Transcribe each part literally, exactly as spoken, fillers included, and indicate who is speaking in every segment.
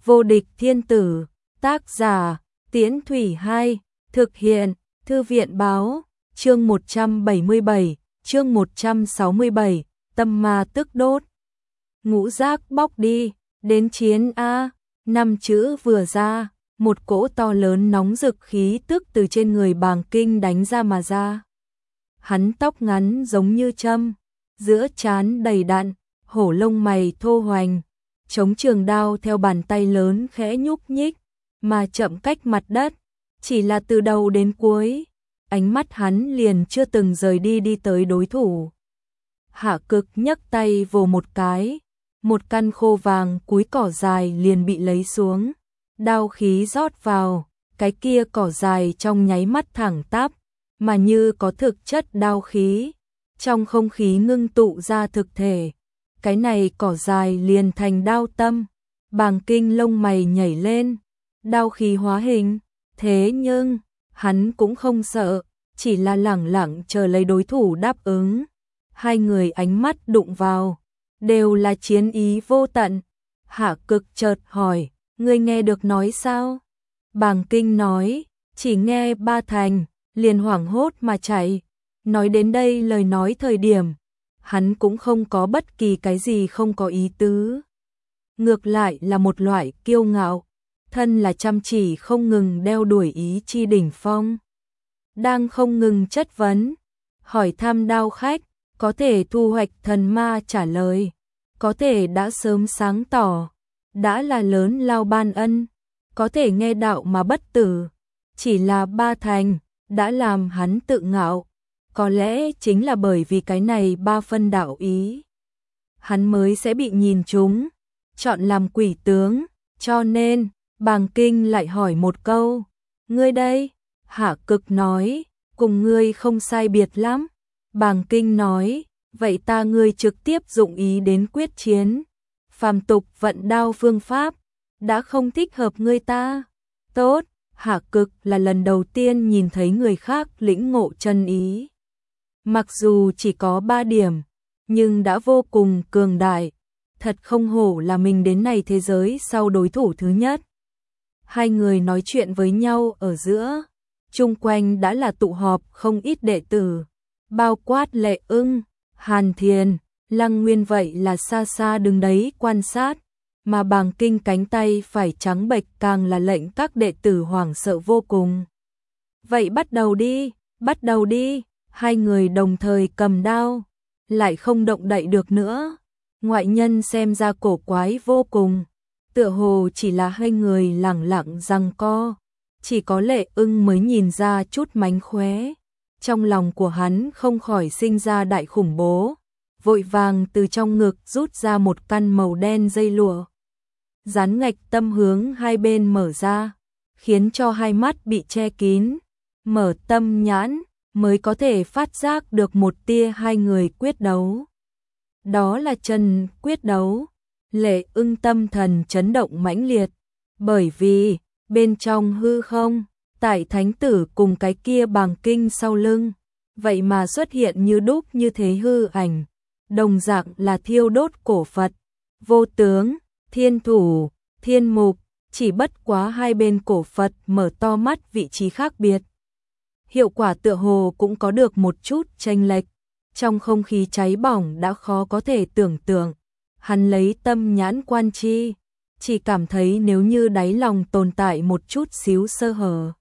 Speaker 1: Vô địch thiên tử, tác giả, Tiễn Thủy hai, thực hiện, Thư viện báo, chương một trăm bảy mươi bảy, chương một trăm sáu mươi bảy, tâm ma tức đốt. Ngũ giác bóc đi, đến chiến A, năm chữ vừa ra, một cỗ to lớn nóng rực khí tức từ trên người Bàng Kinh đánh ra mà ra. Hắn tóc ngắn giống như châm, giữa trán đầy đặn, hổ lông mày thô hoành, chống trường đao theo bàn tay lớn khẽ nhúc nhích, mà chậm cách mặt đất, chỉ là từ đầu đến cuối, ánh mắt hắn liền chưa từng rời đi đi tới đối thủ. Hạ Cực nhấc tay vồ một cái, một căn khô vàng cúi cỏ dài liền bị lấy xuống, đao khí rót vào, cái kia cỏ dài trong nháy mắt thẳng tắp, mà như có thực chất đao khí, trong không khí ngưng tụ ra thực thể. Cái này cỏ dài liền thành đao tâm, Bàng Kinh lông mày nhảy lên, đao khí hóa hình, thế nhưng, hắn cũng không sợ, chỉ là lẳng lặng chờ lấy đối thủ đáp ứng. Hai người ánh mắt đụng vào, đều là chiến ý vô tận. Hạ Cực chợt hỏi, ngươi nghe được nói sao? Bàng Kinh nói, chỉ nghe ba thành, liền hoảng hốt mà chạy. Nói đến đây lời nói thời điểm, hắn cũng không có bất kỳ cái gì không có ý tứ. Ngược lại là một loại kiêu ngạo, thân là chăm chỉ không ngừng đeo đuổi ý chi đỉnh phong. Đang không ngừng chất vấn, hỏi thăm đao khách, có thể thu hoạch thần ma trả lời, có thể đã sớm sáng tỏ, đã là lớn lao ban ân, có thể nghe đạo mà bất tử, chỉ là ba thành, đã làm hắn tự ngạo. Có lẽ chính là bởi vì cái này ba phân đạo ý, hắn mới sẽ bị nhìn trúng, chọn làm quỷ tướng, cho nên, Bàng Kinh lại hỏi một câu, ngươi đây? Hạ Cực nói, cùng ngươi không sai biệt lắm. Bàng Kinh nói, vậy ta ngươi trực tiếp dụng ý đến quyết chiến, phàm tục vận đao phương pháp, đã không thích hợp ngươi ta. Tốt, Hạ Cực là lần đầu tiên nhìn thấy người khác lĩnh ngộ chân ý. Mặc dù chỉ có ba điểm, nhưng đã vô cùng cường đại, thật không hổ là mình đến này thế giới sau đối thủ thứ nhất. Hai người nói chuyện với nhau ở giữa, chung quanh đã là tụ họp không ít đệ tử, bao quát Lệ Ưng, Hàn Thiền, Lăng Nguyên vậy là xa xa đứng đấy quan sát, mà Bàng Kinh cánh tay phải trắng bệch càng là lệnh các đệ tử hoảng sợ vô cùng. Vậy bắt đầu đi, bắt đầu đi. Hai người đồng thời cầm đao, lại không động đậy được nữa. Ngoại nhân xem ra cổ quái vô cùng, tựa hồ chỉ là hai người lẳng lặng giằng co, chỉ có Lệ Ưng mới nhìn ra chút mánh khóe. Trong lòng của hắn không khỏi sinh ra đại khủng bố, vội vàng từ trong ngực rút ra một căn màu đen dây lụa, dán ngạch tâm hướng hai bên mở ra, khiến cho hai mắt bị che kín, mở tâm nhãn mới có thể phát giác được một tia hai người quyết đấu. Đó là chân quyết đấu. Lệ Ưng tâm thần chấn động mãnh liệt, bởi vì bên trong hư không, tại thánh tử cùng cái kia Bàng Kinh sau lưng, vậy mà xuất hiện như đúc như thế hư ảnh, đồng dạng là thiêu đốt cổ Phật, vô tướng, thiên thủ, thiên mục, chỉ bất quá hai bên cổ Phật mở to mắt vị trí khác biệt. Hiệu quả tựa hồ cũng có được một chút chênh lệch, trong không khí cháy bỏng đã khó có thể tưởng tượng. Hắn lấy tâm nhãn quan chi, chỉ cảm thấy nếu như đáy lòng tồn tại một chút xíu sơ hở,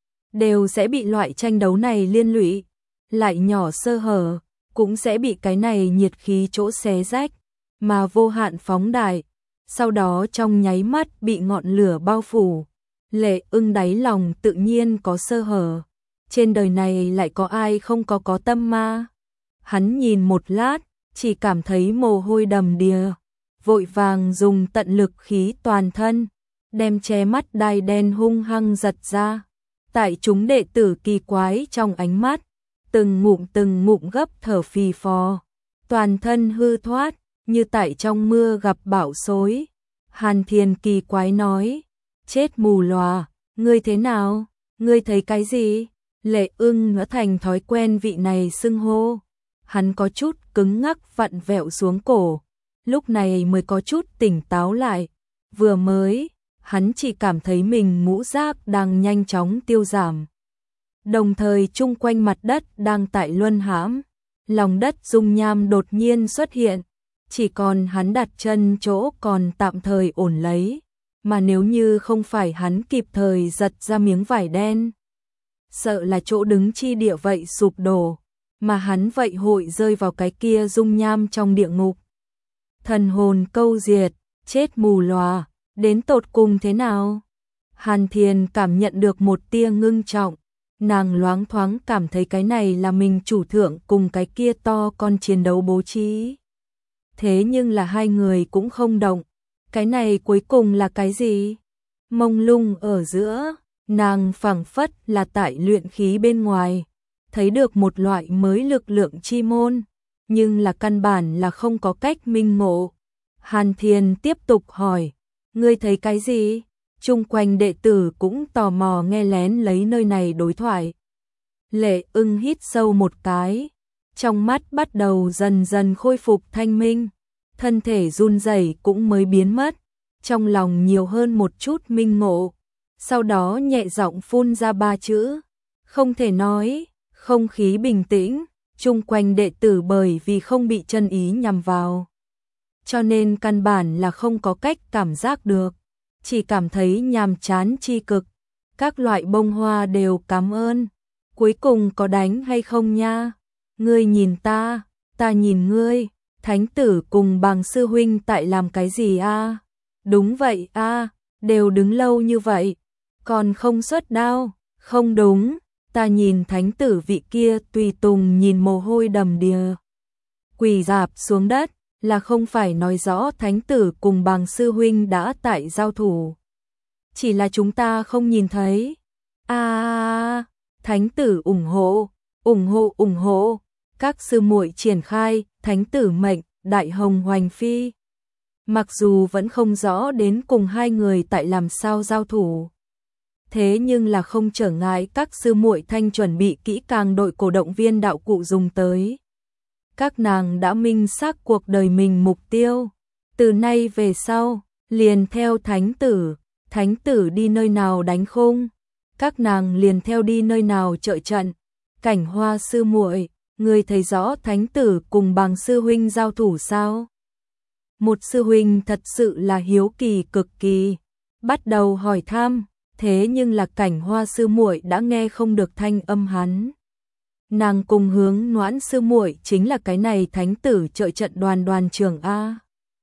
Speaker 1: đều sẽ bị loại tranh đấu này liên lụy, lại nhỏ sơ hở, cũng sẽ bị cái này nhiệt khí chỗ xé rách, mà vô hạn phóng đại, sau đó trong nháy mắt bị ngọn lửa bao phủ. Lệ Ưng đáy lòng tự nhiên có sơ hở. Trên đời này lại có ai không có có tâm ma? Hắn nhìn một lát, chỉ cảm thấy mồ hôi đầm đìa, vội vàng dùng tận lực khí toàn thân, đem che mắt đai đen hung hăng giật ra. Tại chúng đệ tử kỳ quái trong ánh mắt, từng ngụm từng ngụm gấp thở phì phò, toàn thân hư thoát, như tại trong mưa gặp bão xối. Hàn Thiền kỳ quái nói, chết mù lòa, ngươi thế nào? Ngươi thấy cái gì? Lệ Ưng đã thành thói quen vị này xưng hô, hắn có chút cứng ngắc vặn vẹo xuống cổ, lúc này mới có chút tỉnh táo lại, vừa mới, hắn chỉ cảm thấy mình ngũ giác đang nhanh chóng tiêu giảm. Đồng thời chung quanh mặt đất đang tại luân hãm, lòng đất dung nham đột nhiên xuất hiện, chỉ còn hắn đặt chân chỗ còn tạm thời ổn lấy, mà nếu như không phải hắn kịp thời giật ra miếng vải đen, sợ là chỗ đứng chi địa vậy sụp đổ, mà hắn vậy hội rơi vào cái kia dung nham trong địa ngục. Thần hồn câu diệt, chết mù lòa, đến tột cùng thế nào? Hàn Thiền cảm nhận được một tia ngưng trọng, nàng loáng thoáng cảm thấy cái này là mình chủ thượng cùng cái kia to con chiến đấu bố trí. Thế nhưng là hai người cũng không động, cái này cuối cùng là cái gì? Mông lung ở giữa, nàng phảng phất là tại luyện khí bên ngoài, thấy được một loại mới lực lượng chi môn, nhưng là căn bản là không có cách minh ngộ. Hàn Thiền tiếp tục hỏi, ngươi thấy cái gì? Chung quanh đệ tử cũng tò mò nghe lén lấy nơi này đối thoại. Lệ Ưng hít sâu một cái, trong mắt bắt đầu dần dần khôi phục thanh minh, thân thể run rẩy cũng mới biến mất, trong lòng nhiều hơn một chút minh ngộ, sau đó nhẹ giọng phun ra ba chữ, không thể nói. Không khí bình tĩnh, chung quanh đệ tử bởi vì không bị chân ý nhằm vào, cho nên căn bản là không có cách cảm giác được, chỉ cảm thấy nhàm chán chi cực. Các loại bông hoa đều cảm ơn, cuối cùng có đánh hay không nha? Ngươi nhìn ta, ta nhìn ngươi, thánh tử cùng Bàng sư huynh tại làm cái gì a? Đúng vậy a, đều đứng lâu như vậy, còn không xuất đao, không đúng. Ta nhìn thánh tử vị kia tùy tùng nhìn mồ hôi đầm đìa, quỳ rạp xuống đất, là không phải nói rõ thánh tử cùng Bàng sư huynh đã tại giao thủ. Chỉ là chúng ta không nhìn thấy. À, thánh tử ủng hộ, ủng hộ ủng hộ, các sư muội triển khai, thánh tử mệnh, đại hồng hoành phi. Mặc dù vẫn không rõ đến cùng hai người tại làm sao giao thủ, thế nhưng là không trở ngại các sư muội thanh chuẩn bị kỹ càng đội cổ động viên đạo cụ dùng tới. Các nàng đã minh xác cuộc đời mình mục tiêu, từ nay về sau, liền theo thánh tử, thánh tử đi nơi nào đánh khung, các nàng liền theo đi nơi nào trợ trận. Cảnh Hoa sư muội, ngươi thấy rõ thánh tử cùng Bàng sư huynh giao thủ sao? Một sư huynh thật sự là hiếu kỳ cực kỳ, bắt đầu hỏi thăm. Thế nhưng là Cảnh Hoa sư muội đã nghe không được thanh âm hắn. Nàng cùng Hướng Noãn sư muội chính là cái này thánh tử trợ trận đoàn đoàn trưởng a.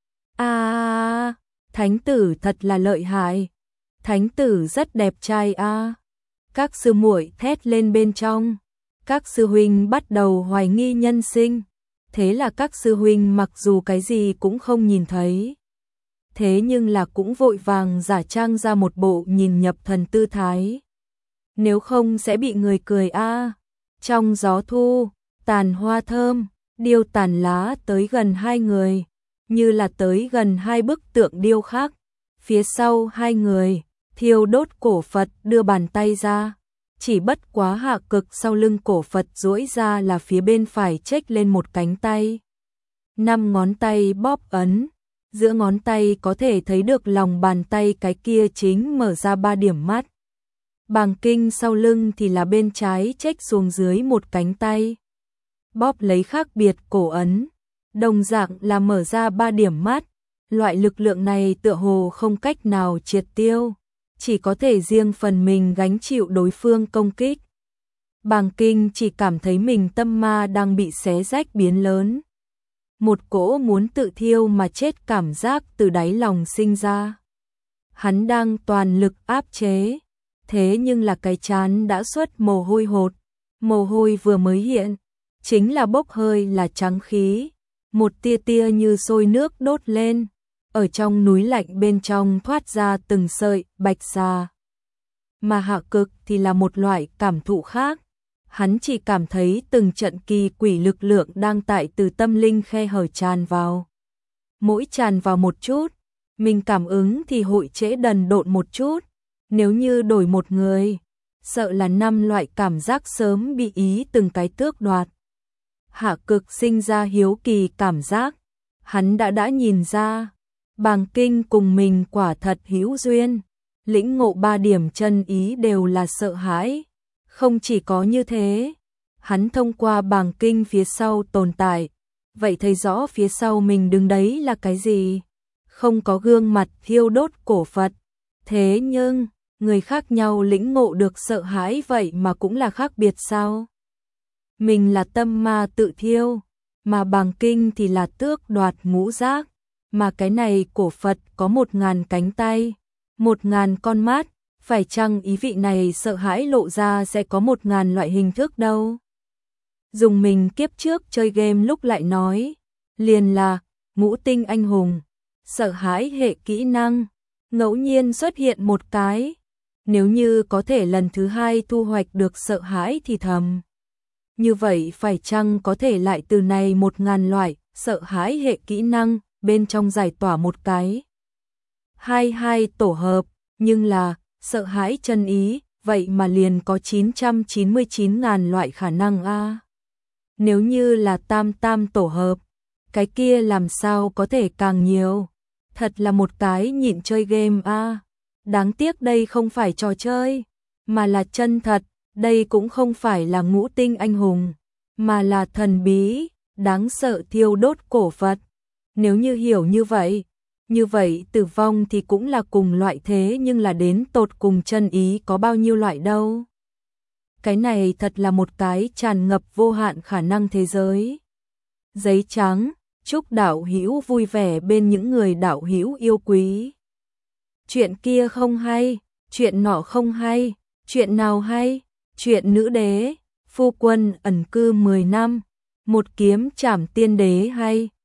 Speaker 1: A, thánh tử thật là lợi hại. Thánh tử rất đẹp trai a. Các sư muội thét lên bên trong. Các sư huynh bắt đầu hoài nghi nhân sinh. Thế là các sư huynh mặc dù cái gì cũng không nhìn thấy, thế nhưng là cũng vội vàng giả trang ra một bộ nhìn nhập thần tư thái. Nếu không sẽ bị người cười a. À. Trong gió thu, tàn hoa thơm, điêu tàn lá tới gần hai người, như là tới gần hai bức tượng điêu khác. Phía sau hai người, thiêu đốt cổ Phật đưa bàn tay ra, chỉ bất quá hạ cực sau lưng cổ Phật duỗi ra là phía bên phải chếch lên một cánh tay. Năm ngón tay bóp ấn, giữa ngón tay có thể thấy được lòng bàn tay cái kia chính mở ra ba điểm mắt. Bàng Kinh sau lưng thì là bên trái chếch xuống dưới một cánh tay, bóp lấy khác biệt cổ ấn, đồng dạng là mở ra ba điểm mắt. Loại lực lượng này tựa hồ không cách nào triệt tiêu, chỉ có thể riêng phần mình gánh chịu đối phương công kích. Bàng Kinh chỉ cảm thấy mình tâm ma đang bị xé rách biến lớn. Một cỗ muốn tự thiêu mà chết cảm giác từ đáy lòng sinh ra. Hắn đang toàn lực áp chế, thế nhưng là cái trán đã xuất mồ hôi hột, mồ hôi vừa mới hiện, chính là bốc hơi là trắng khí, một tia tia như sôi nước đốt lên, ở trong núi lạnh bên trong thoát ra từng sợi bạch xà. Mà hạ cực thì là một loại cảm thụ khác. Hắn chỉ cảm thấy từng trận kỳ quỷ lực lượng đang tại từ tâm linh khe hở tràn vào. Mỗi tràn vào một chút, mình cảm ứng thì hội trễ đần độn một chút. Nếu như đổi một người, sợ là năm loại cảm giác sớm bị ý từng cái tước đoạt. Hạ cực sinh ra hiếu kỳ cảm giác. Hắn đã đã nhìn ra, Bàng Kinh cùng mình quả thật hữu duyên. lĩnh ngộ ba điểm chân ý đều là sợ hãi. Không chỉ có như thế, hắn thông qua bàng kinh phía sau tồn tại, vậy thấy rõ phía sau mình đứng đấy là cái gì? Không có gương mặt thiêu đốt cổ Phật. Thế nhưng, người khác nhau lĩnh ngộ được sợ hãi vậy mà cũng là khác biệt sao? Mình là tâm ma tự thiêu, mà bàng kinh thì là tước đoạt ngũ giác, mà cái này cổ Phật có một ngàn cánh tay, một ngàn con mắt, phải chăng ý vị này sợ hãi lộ ra sẽ có một ngàn loại hình thức đâu? Dùng mình kiếp trước chơi game lúc lại nói, liền là ngũ tinh anh hùng, sợ hãi hệ kỹ năng, ngẫu nhiên xuất hiện một cái, nếu như có thể lần thứ hai thu hoạch được sợ hãi thì thầm. Như vậy phải chăng có thể lại từ này một ngàn loại sợ hãi hệ kỹ năng bên trong giải tỏa một cái hai hai tổ hợp, nhưng là sợ hãi chân ý, vậy mà liền có chín trăm chín mươi chín ngàn loại khả năng a. Nếu như là tam tam tổ hợp, cái kia làm sao có thể càng nhiều. Thật là một cái nhịn chơi game a. Đáng tiếc đây không phải trò chơi, mà là chân thật, đây cũng không phải là ngũ tinh anh hùng, mà là thần bí, đáng sợ thiêu đốt cổ Phật. Nếu như hiểu như vậy, như vậy tử vong thì cũng là cùng loại thế nhưng là đến tột cùng chân ý có bao nhiêu loại đâu. Cái này thật là một cái tràn ngập vô hạn khả năng thế giới. Giấy trắng, chúc đạo hữu vui vẻ bên những người đạo hữu yêu quý. Chuyện kia không hay, chuyện nọ không hay, chuyện nào hay? Chuyện nữ đế, phu quân ẩn cư mười năm, một kiếm trảm tiên đế hay.